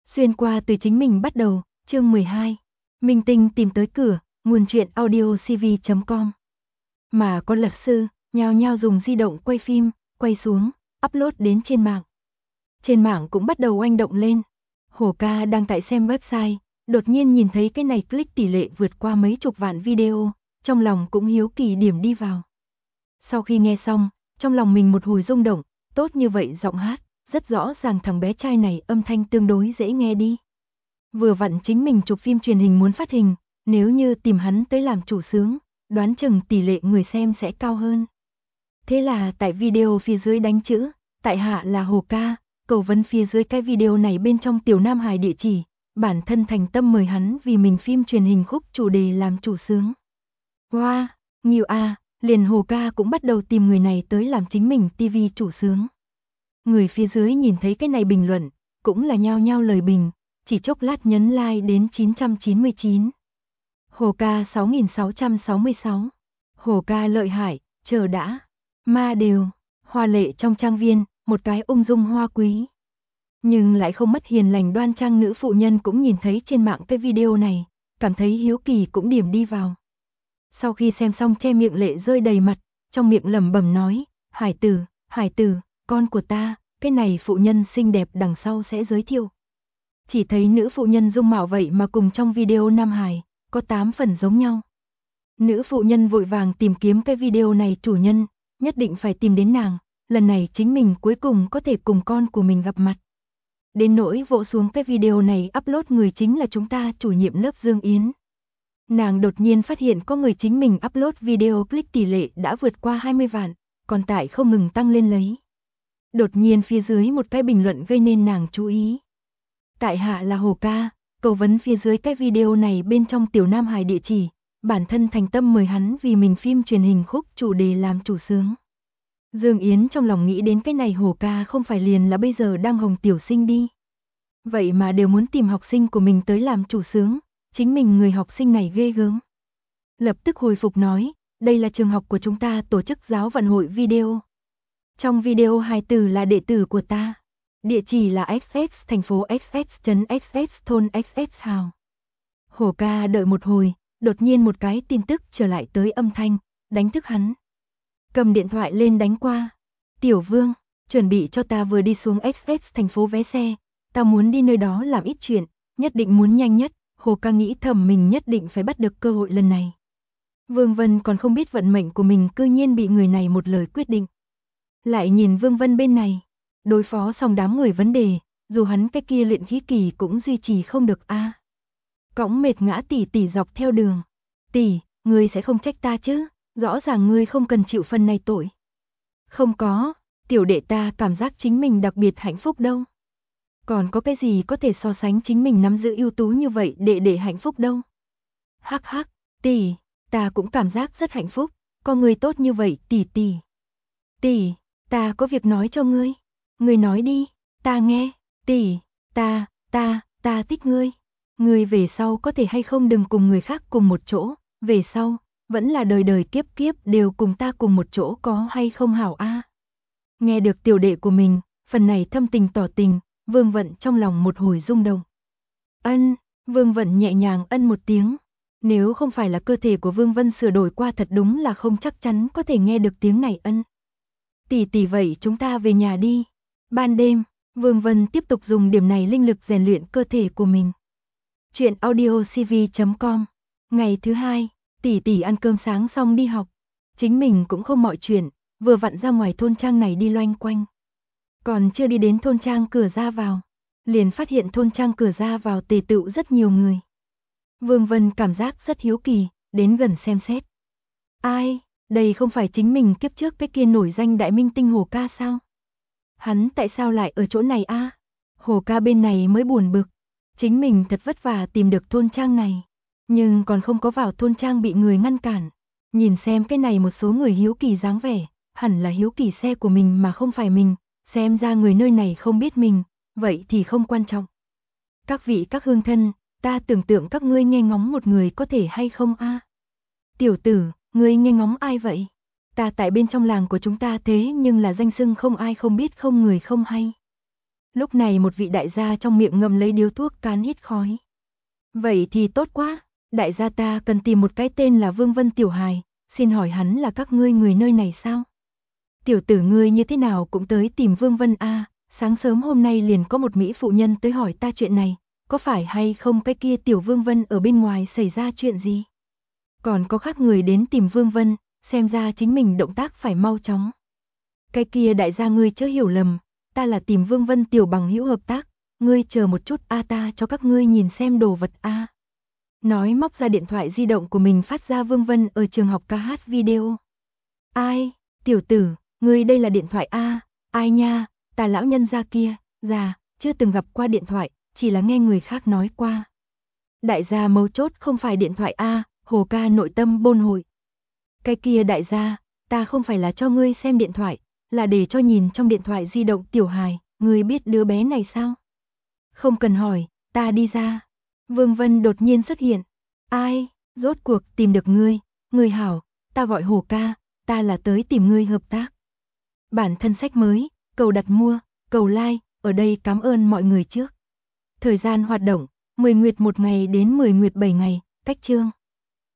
Xuyên qua từ chính mình bắt đầu, chương 12. Minh tinh tìm tới cửa, nguồn truyện audio cv.com. Mà có luật sư, nhao nhao dùng di động quay phim, quay xuống, upload đến trên mạng. Trên mạng cũng bắt đầu oanh động lên. Hồ ca đang tại xem website, đột nhiên nhìn thấy cái này click tỷ lệ vượt qua mấy chục vạn video, trong lòng cũng hiếu kỳ điểm đi vào. Sau khi nghe xong, trong lòng mình một hồi rung động, tốt như vậy giọng hát, rất rõ ràng thằng bé trai này âm thanh tương đối dễ nghe đi. Vừa vặn chính mình chụp phim truyền hình muốn phát hình, nếu như tìm hắn tới làm chủ xướng, đoán chừng tỷ lệ người xem sẽ cao hơn. Thế là tại video phía dưới đánh chữ, tại hạ là Hồ ca, cầu vấn phía dưới cái video này bên trong Tiểu Nam Hải địa chỉ, bản thân thành tâm mời hắn vì mình phim truyền hình khúc chủ đề làm chủ xướng. Wow, nhiều a, liền Hồ ca cũng bắt đầu tìm người này tới làm chính mình TV chủ xướng. Người phía dưới nhìn thấy cái này bình luận, cũng là nhao nhao lời bình, chỉ chốc lát nhấn like đến 999. Hồ ca 6666. Hồ ca lợi hại, chờ đã. Ma đều, hoa lệ trong trang viên, một cái ung dung hoa quý. Nhưng lại không mất hiền lành đoan trang nữ phụ nhân cũng nhìn thấy trên mạng cái video này, cảm thấy hiếu kỳ cũng điểm đi vào. Sau khi xem xong che miệng lệ rơi đầy mặt, trong miệng lẩm bẩm nói, hải tử, con của ta, cái này phụ nhân xinh đẹp đằng sau sẽ giới thiệu. Chỉ thấy nữ phụ nhân dung mạo vậy mà cùng trong video Nam Hải, có 8 phần giống nhau. Nữ phụ nhân vội vàng tìm kiếm cái video này chủ nhân, nhất định phải tìm đến nàng, lần này chính mình cuối cùng có thể cùng con của mình gặp mặt. Đến nỗi vỗ xuống cái video này upload người chính là chúng ta chủ nhiệm lớp Dương Yến. Nàng đột nhiên phát hiện có người chính mình upload video click tỷ lệ đã vượt qua 20 vạn, còn tại không ngừng tăng lên lấy. Đột nhiên phía dưới một cái bình luận gây nên nàng chú ý. Tại hạ là Hồ ca, cầu vấn phía dưới cái video này bên trong Tiểu Nam Hải địa chỉ, bản thân thành tâm mời hắn vì mình phim truyền hình khúc chủ đề làm chủ xướng. Dương Yến trong lòng nghĩ đến cái này Hồ ca không phải liền là bây giờ đang hồng tiểu sinh đi. Vậy mà đều muốn tìm học sinh của mình tới làm chủ xướng, chính mình người học sinh này ghê gớm. Lập tức hồi phục nói, đây là trường học của chúng ta tổ chức giáo vận hội video. Trong video hai từ là đệ tử của ta. Địa chỉ là XX thành phố XX.XX thôn XX hào. Hồ ca đợi một hồi, đột nhiên một cái tin tức trở lại tới âm thanh, đánh thức hắn. Cầm điện thoại lên đánh qua. Tiểu Vương, chuẩn bị cho ta vừa đi xuống XX thành phố vé xe, ta muốn đi nơi đó làm ít chuyện, nhất định muốn nhanh nhất. Hồ ca nghĩ thầm mình nhất định phải bắt được cơ hội lần này. Vương Vân còn không biết vận mệnh của mình cư nhiên bị người này một lời quyết định. Lại nhìn Vương Vân bên này, đối phó xong đám người vấn đề, dù hắn cái kia luyện khí kỳ cũng duy trì không được a. Cõng mệt ngã tỉ dọc theo đường. Tỷ, ngươi sẽ không trách ta chứ, rõ ràng ngươi không cần chịu phần này tội. Không có, tiểu đệ ta cảm giác chính mình đặc biệt hạnh phúc đâu. Còn có cái gì có thể so sánh chính mình nắm giữ ưu tú như vậy để hạnh phúc đâu. Hắc hắc, tỷ, ta cũng cảm giác rất hạnh phúc, có người tốt như vậy tỷ. Tỷ, ta có việc nói cho ngươi. Ngươi nói đi, ta nghe. Tỷ, ta thích ngươi. Ngươi về sau có thể hay không đừng cùng người khác cùng một chỗ, về sau, vẫn là đời đời kiếp kiếp đều cùng ta cùng một chỗ có hay không hảo a. Nghe được tiểu đệ của mình, phần này thâm tình tỏ tình, Vương Vận trong lòng một hồi rung động. Ân, Vương Vận nhẹ nhàng ân một tiếng. Nếu không phải là cơ thể của Vương Vân sửa đổi qua thật đúng là không chắc chắn có thể nghe được tiếng này ân. Tỷ vậy chúng ta về nhà đi. Ban đêm, Vương Vân tiếp tục dùng điểm này linh lực rèn luyện cơ thể của mình. Chuyện audio cv.com. Ngày thứ hai, tỷ ăn cơm sáng xong đi học. Chính mình cũng không mọi chuyện, vừa vặn ra ngoài thôn trang này đi loanh quanh. Còn chưa đi đến thôn trang cửa ra vào, liền phát hiện thôn trang cửa ra vào tề tựu rất nhiều người. Vương Vân cảm giác rất hiếu kỳ, đến gần xem xét. Ai, đây không phải chính mình kiếp trước cái kia nổi danh đại minh tinh Hồ ca sao? Hắn tại sao lại ở chỗ này a? Hồ ca bên này mới buồn bực, chính mình thật vất vả tìm được thôn trang này, nhưng còn không có vào thôn trang bị người ngăn cản. Nhìn xem cái này một số người hiếu kỳ dáng vẻ, hẳn là hiếu kỳ xe của mình mà không phải mình, xem ra người nơi này không biết mình, vậy thì không quan trọng. Các vị các hương thân, ta tưởng tượng các ngươi nghe ngóng một người có thể hay không a? Tiểu tử, ngươi nghe ngóng ai vậy? Ta tại bên trong làng của chúng ta thế nhưng là danh xưng không ai không biết không người không hay. Lúc này một vị đại gia trong miệng ngậm lấy điếu thuốc cán hít khói. Vậy thì tốt quá, đại gia ta cần tìm một cái tên là Vương Vân Tiểu Hài, xin hỏi hắn là các ngươi người nơi này sao? Tiểu tử ngươi như thế nào cũng tới tìm Vương Vân a, sáng sớm hôm nay liền có một mỹ phụ nhân tới hỏi ta chuyện này, có phải hay không cái kia tiểu Vương Vân ở bên ngoài xảy ra chuyện gì? Còn có khác người đến tìm Vương Vân, xem ra chính mình động tác phải mau chóng. Cái kia đại gia ngươi chớ hiểu lầm, ta là tìm Vương Vân tiểu bằng hữu hợp tác, ngươi chờ một chút a, ta cho các ngươi nhìn xem đồ vật a. Nói móc ra điện thoại di động của mình phát ra Vương Vân ở trường học ca hát video. Ai, tiểu tử, ngươi đây là điện thoại a? Ai nha, ta lão nhân gia kia, già, chưa từng gặp qua điện thoại, chỉ là nghe người khác nói qua. Đại gia mấu chốt không phải điện thoại a, Hồ ca nội tâm bôn hội. Cái kia đại gia, ta không phải là cho ngươi xem điện thoại, là để cho nhìn trong điện thoại di động tiểu hài, ngươi biết đứa bé này sao? Không cần hỏi, ta đi ra. Vương Vân đột nhiên xuất hiện. Ai, rốt cuộc tìm được ngươi, ngươi hảo, ta gọi Hồ ca, ta là tới tìm ngươi hợp tác. Bản thân sách mới, cầu đặt mua, cầu like, ở đây cảm ơn mọi người trước. Thời gian hoạt động, 10 nguyệt 1 ngày đến 10 nguyệt 7 ngày, cách chương.